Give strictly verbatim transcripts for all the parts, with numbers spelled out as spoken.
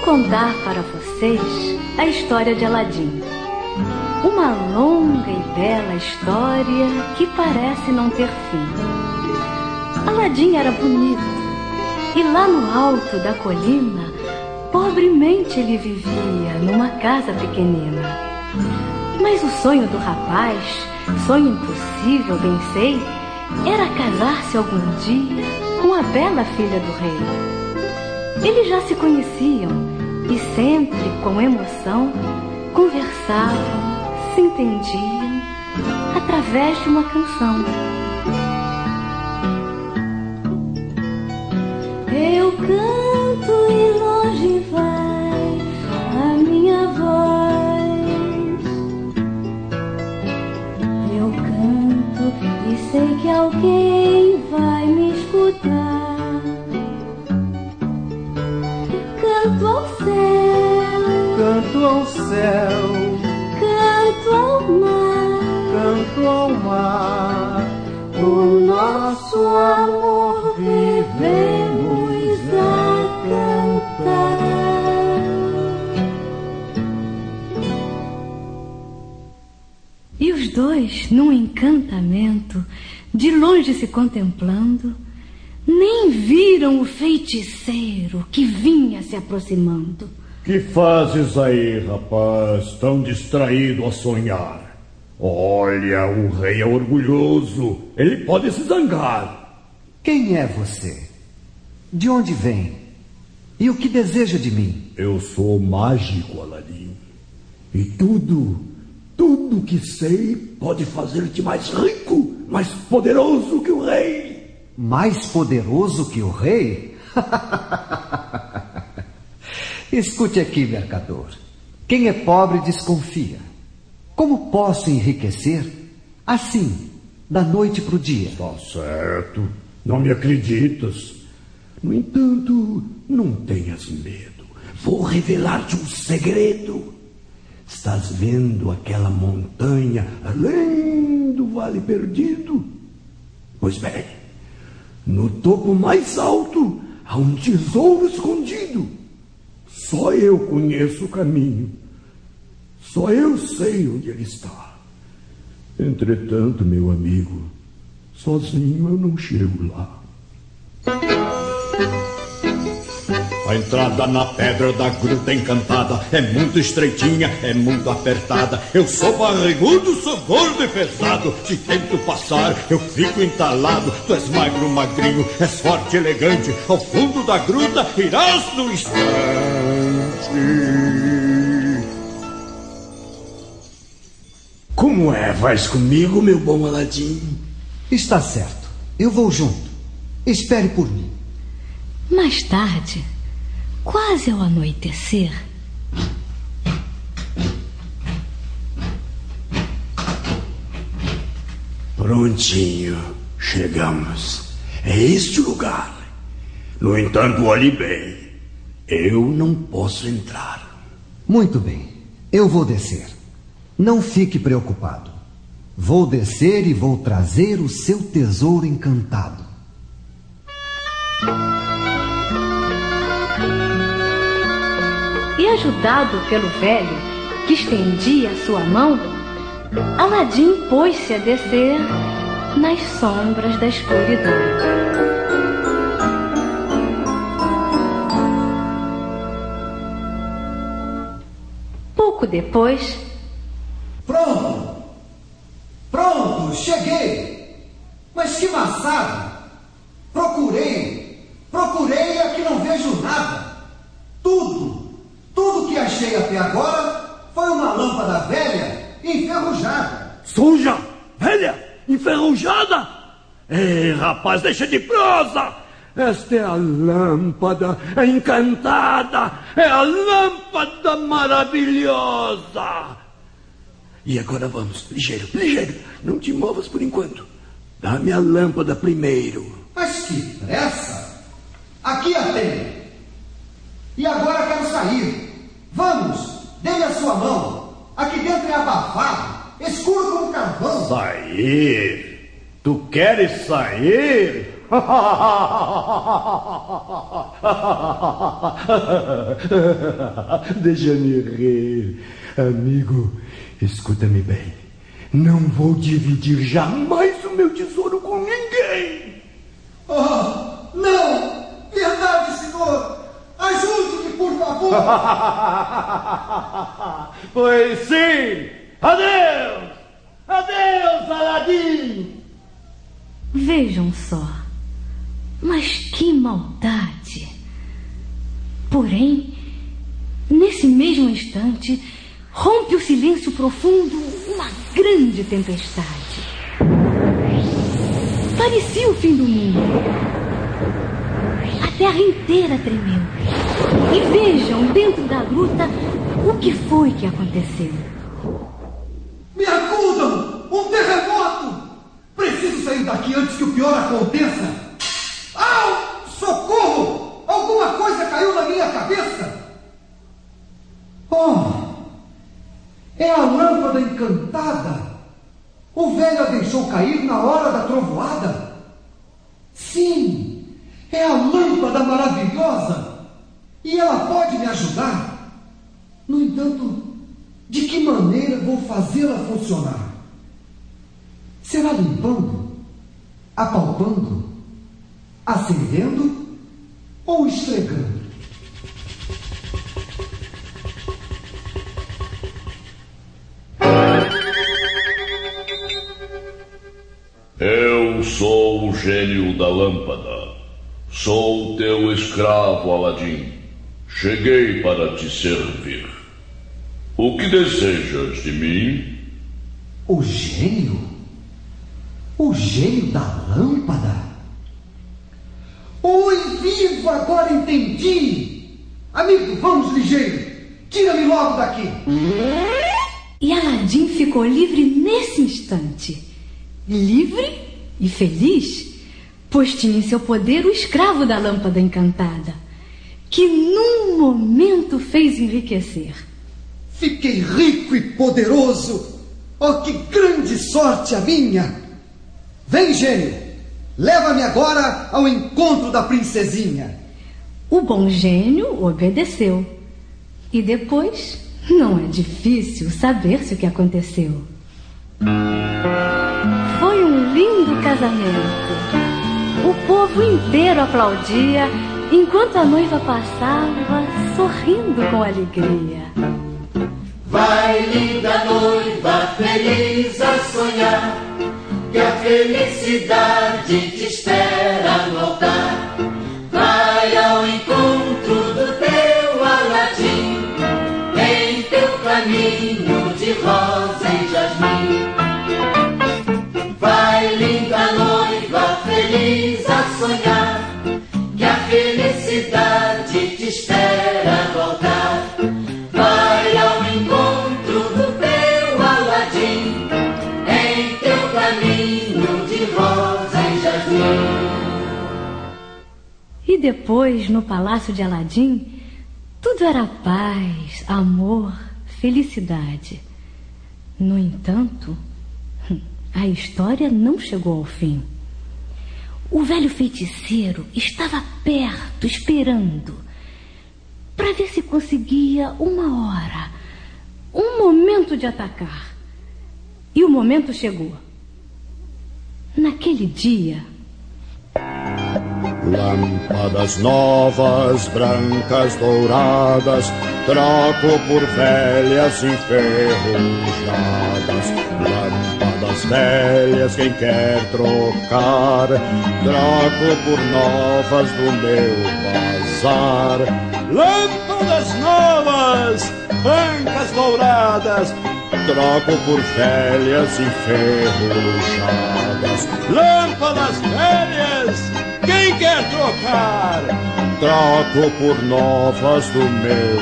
contar para vocês a história de Aladim. Uma longa e bela história que parece não ter fim. Aladim era bonito e lá no alto da colina, pobremente ele vivia numa casa pequenina. Mas o sonho do rapaz, sonho impossível, bem sei, era casar-se algum dia com a bela filha do rei. Eles já se conheciam e sempre, com emoção, conversavam, se entendiam através de uma canção. Eu canto e longe vai a minha voz. Eu canto e sei que alguém vai me escutar. Canto ao céu, canto ao céu, canto ao mar, canto ao mar. O nosso amor vivemos a cantar. E os dois, num encantamento, de longe se contemplando, nem viram o feiticeiro que vinha se aproximando. Que fazes aí, rapaz, tão distraído a sonhar? Olha, o rei é orgulhoso, ele pode se zangar. Quem é você? De onde vem? E o que deseja de mim? Eu sou mágico, Aladim. E tudo, tudo que sei pode fazer-te mais rico, mais poderoso que o rei. Mais poderoso que o rei? Escute aqui, mercador. Quem é pobre desconfia. Como posso enriquecer assim, da noite para o dia? Está certo, não me acreditas. No entanto, não tenhas medo. Vou revelar-te um segredo. Estás vendo aquela montanha além do Vale Perdido? Pois bem, no topo mais alto há um tesouro escondido. Só eu conheço o caminho. Só eu sei onde ele está. Entretanto, meu amigo, sozinho eu não chego lá. A entrada na pedra da gruta encantada é muito estreitinha, é muito apertada. Eu sou barrigudo, sou gordo e pesado. Se tento passar, eu fico entalado. Tu és magro, magrinho, és forte, elegante. Ao fundo da gruta irás no instante. Como é? Vais comigo, meu bom Aladim? Está certo. Eu vou junto. Espere por mim. Mais tarde, quase ao anoitecer, prontinho, chegamos. É este o lugar. No entanto, olhe bem. Eu não posso entrar. Muito bem. Eu vou descer. Não fique preocupado. Vou descer e vou trazer o seu tesouro encantado. E ajudado pelo velho, que estendia a sua mão, Aladim pôs-se a descer nas sombras da escuridão. Pouco depois... Pronto! Pronto, cheguei! Mas que maçada! Procurei, procurei e aqui não vejo nada. Tudo, tudo que achei até agora foi uma lâmpada velha e enferrujada. Suja? Velha? Enferrujada? Ei, rapaz, deixa de prosa! Esta é a lâmpada encantada, é a lâmpada maravilhosa. E agora vamos, ligeiro, ligeiro, não te movas por enquanto. Dá-me a lâmpada primeiro. Mas que pressa! Aqui a tenho. E agora quero sair. Vamos, dê-me a sua mão. Aqui dentro é abafado, escuro como carvão. Sair? Tu queres sair? Deixa-me rir. Amigo, escuta-me bem. Não vou dividir jamais o meu tesouro com ninguém. Oh, não! Verdade, senhor! Ajude-me, por favor! Pois sim! Adeus! Adeus, Aladim! Vejam só. Mas que maldade! Porém, nesse mesmo instante, rompe o silêncio profundo uma grande tempestade. Parecia o fim do mundo. A terra inteira tremeu. E vejam, dentro da gruta, o que foi que aconteceu. Me acusam! Um terremoto! Preciso sair daqui antes que o pior aconteça! Au! Socorro! Alguma coisa caiu na minha cabeça! Oh! É a lâmpada encantada! O velho a deixou cair na hora da trovoada? Sim! É a lâmpada maravilhosa! E ela pode me ajudar? No entanto, de que maneira vou fazê-la funcionar? Será limpando? Apalpando? Acendendo? Ou esfregando? Eu sou o gênio da lâmpada. Sou teu escravo, Aladim. Cheguei para te servir. O que desejas de mim? O gênio? O gênio da lâmpada? Oi, vivo! Agora entendi! Amigo, vamos ligeiro! Tira-me logo daqui! E Aladim ficou livre nesse instante. Livre e feliz, pois tinha em seu poder o escravo da lâmpada encantada, que num momento fez enriquecer. Fiquei rico e poderoso! Oh, que grande sorte a minha! Vem, gênio! Leva-me agora ao encontro da princesinha! O bom gênio obedeceu. E depois, não é difícil saber-se o que aconteceu. Foi um lindo casamento. O povo inteiro aplaudia, enquanto a noiva passava, sorrindo com alegria. Vai, linda noiva, feliz a sonhar, que a felicidade te espera no altar. Vai ao encontro do teu Aladim, em teu caminho de rosa e jasmim. Vai, linda noiva, feliz a sonhar, que a felicidade te espera no altar. Vai ao encontro do teu Aladim, em teu caminho de rosa e jasmim. E depois, no palácio de Aladim, tudo era paz, amor, felicidade. No entanto, a história não chegou ao fim. O velho feiticeiro estava perto, esperando, para ver se conseguia uma hora, um momento de atacar. E o momento chegou. Naquele dia... Lâmpadas novas, brancas, douradas, troco por velhas enferrujadas. Lâmpadas velhas, quem quer trocar, troco por novas do meu bazar. Lâmpadas novas, brancas, douradas, troco por velhas enferrujadas. Lâmpadas velhas, quem quer trocar, troco por novas do meu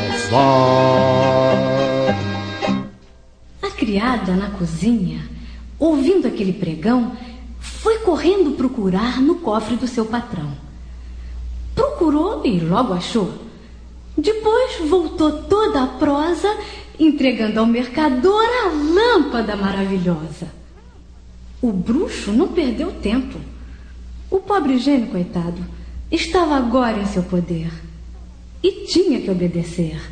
bazar. A criada na cozinha, ouvindo aquele pregão, foi correndo procurar no cofre do seu patrão. Procurou e logo achou. Depois voltou toda a prosa, entregando ao mercador a lâmpada maravilhosa. O bruxo não perdeu tempo. O pobre gênio, coitado, estava agora em seu poder e tinha que obedecer.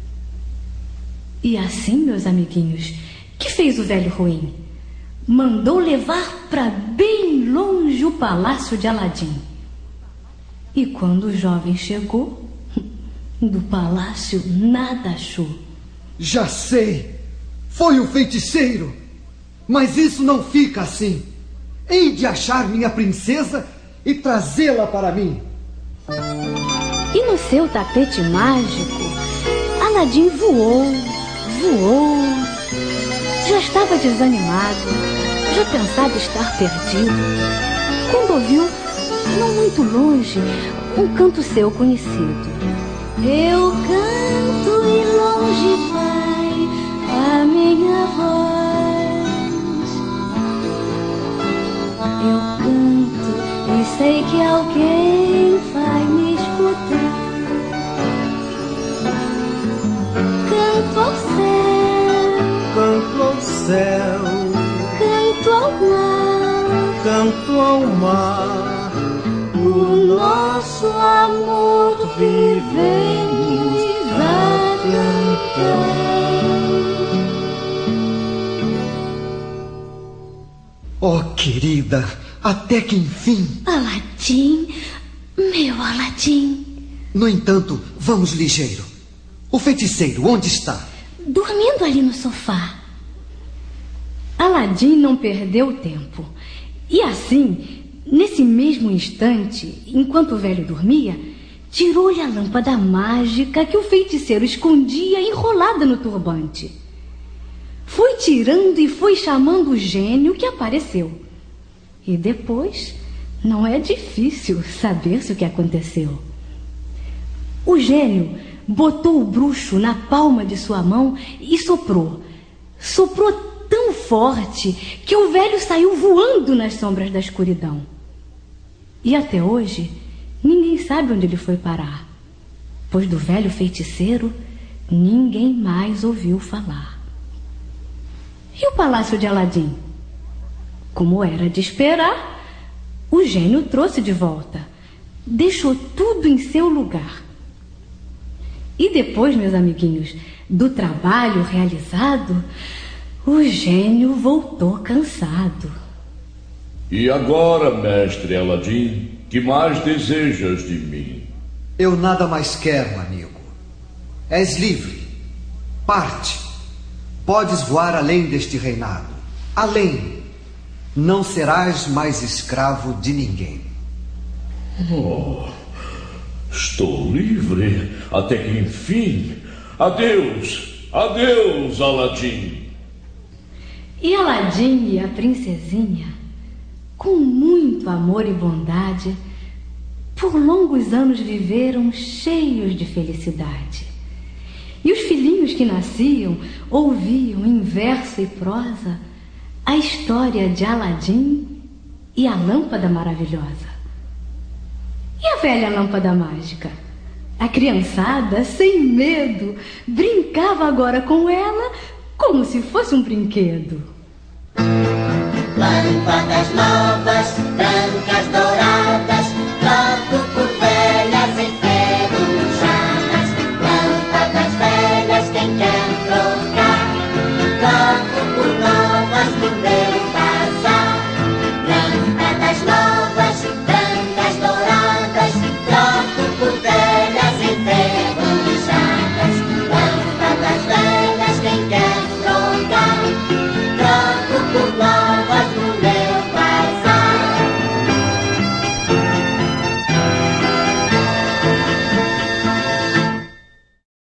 E assim, meus amiguinhos, que fez o velho ruim? Mandou levar para bem longe o palácio de Aladim. E quando o jovem chegou, do palácio nada achou. Já sei, foi o feiticeiro. Mas isso não fica assim. Hei de achar minha princesa e trazê-la para mim. E no seu tapete mágico, Aladim voou, voou. Já estava desanimado, já pensava estar perdido, quando ouviu, não muito longe, um canto seu conhecido. Eu canto e longe vai a minha voz. Eu canto e sei que alguém vai me escutar. Canto ao céu, canto ao céu, canto ao mar, canto ao mar. O nosso amor vivemos a cantar. Oh, querida, até que enfim. Aladim, meu Aladim. No entanto, vamos ligeiro. O feiticeiro, onde está? Dormindo ali no sofá. Aladim não perdeu tempo. E assim, nesse mesmo instante, enquanto o velho dormia, tirou-lhe a lâmpada mágica que o feiticeiro escondia enrolada no turbante. Foi tirando e foi chamando o gênio que apareceu. E depois, não é difícil saber-se o que aconteceu. O gênio botou o bruxo na palma de sua mão e soprou. Soprou tão forte que o velho saiu voando nas sombras da escuridão. E até hoje, ninguém sabe onde ele foi parar, pois do velho feiticeiro ninguém mais ouviu falar. E o palácio de Aladim? Como era de esperar, o gênio trouxe de volta, deixou tudo em seu lugar. E depois, meus amiguinhos, do trabalho realizado, o gênio voltou cansado. E agora, mestre Aladim, que mais desejas de mim? Eu nada mais quero, amigo. És livre. Parte. Podes voar além deste reinado. Além. Não serás mais escravo de ninguém. Oh, estou livre até que enfim. Adeus, adeus, Aladim. E Aladim e a princesinha, com muito amor e bondade, por longos anos viveram cheios de felicidade. E os filhinhos que nasciam ouviam em verso e prosa a história de Aladim e a lâmpada maravilhosa. E a velha lâmpada mágica? A criançada, sem medo, brincava agora com ela como se fosse um brinquedo. Lâmpadas novas, brancas, douradas,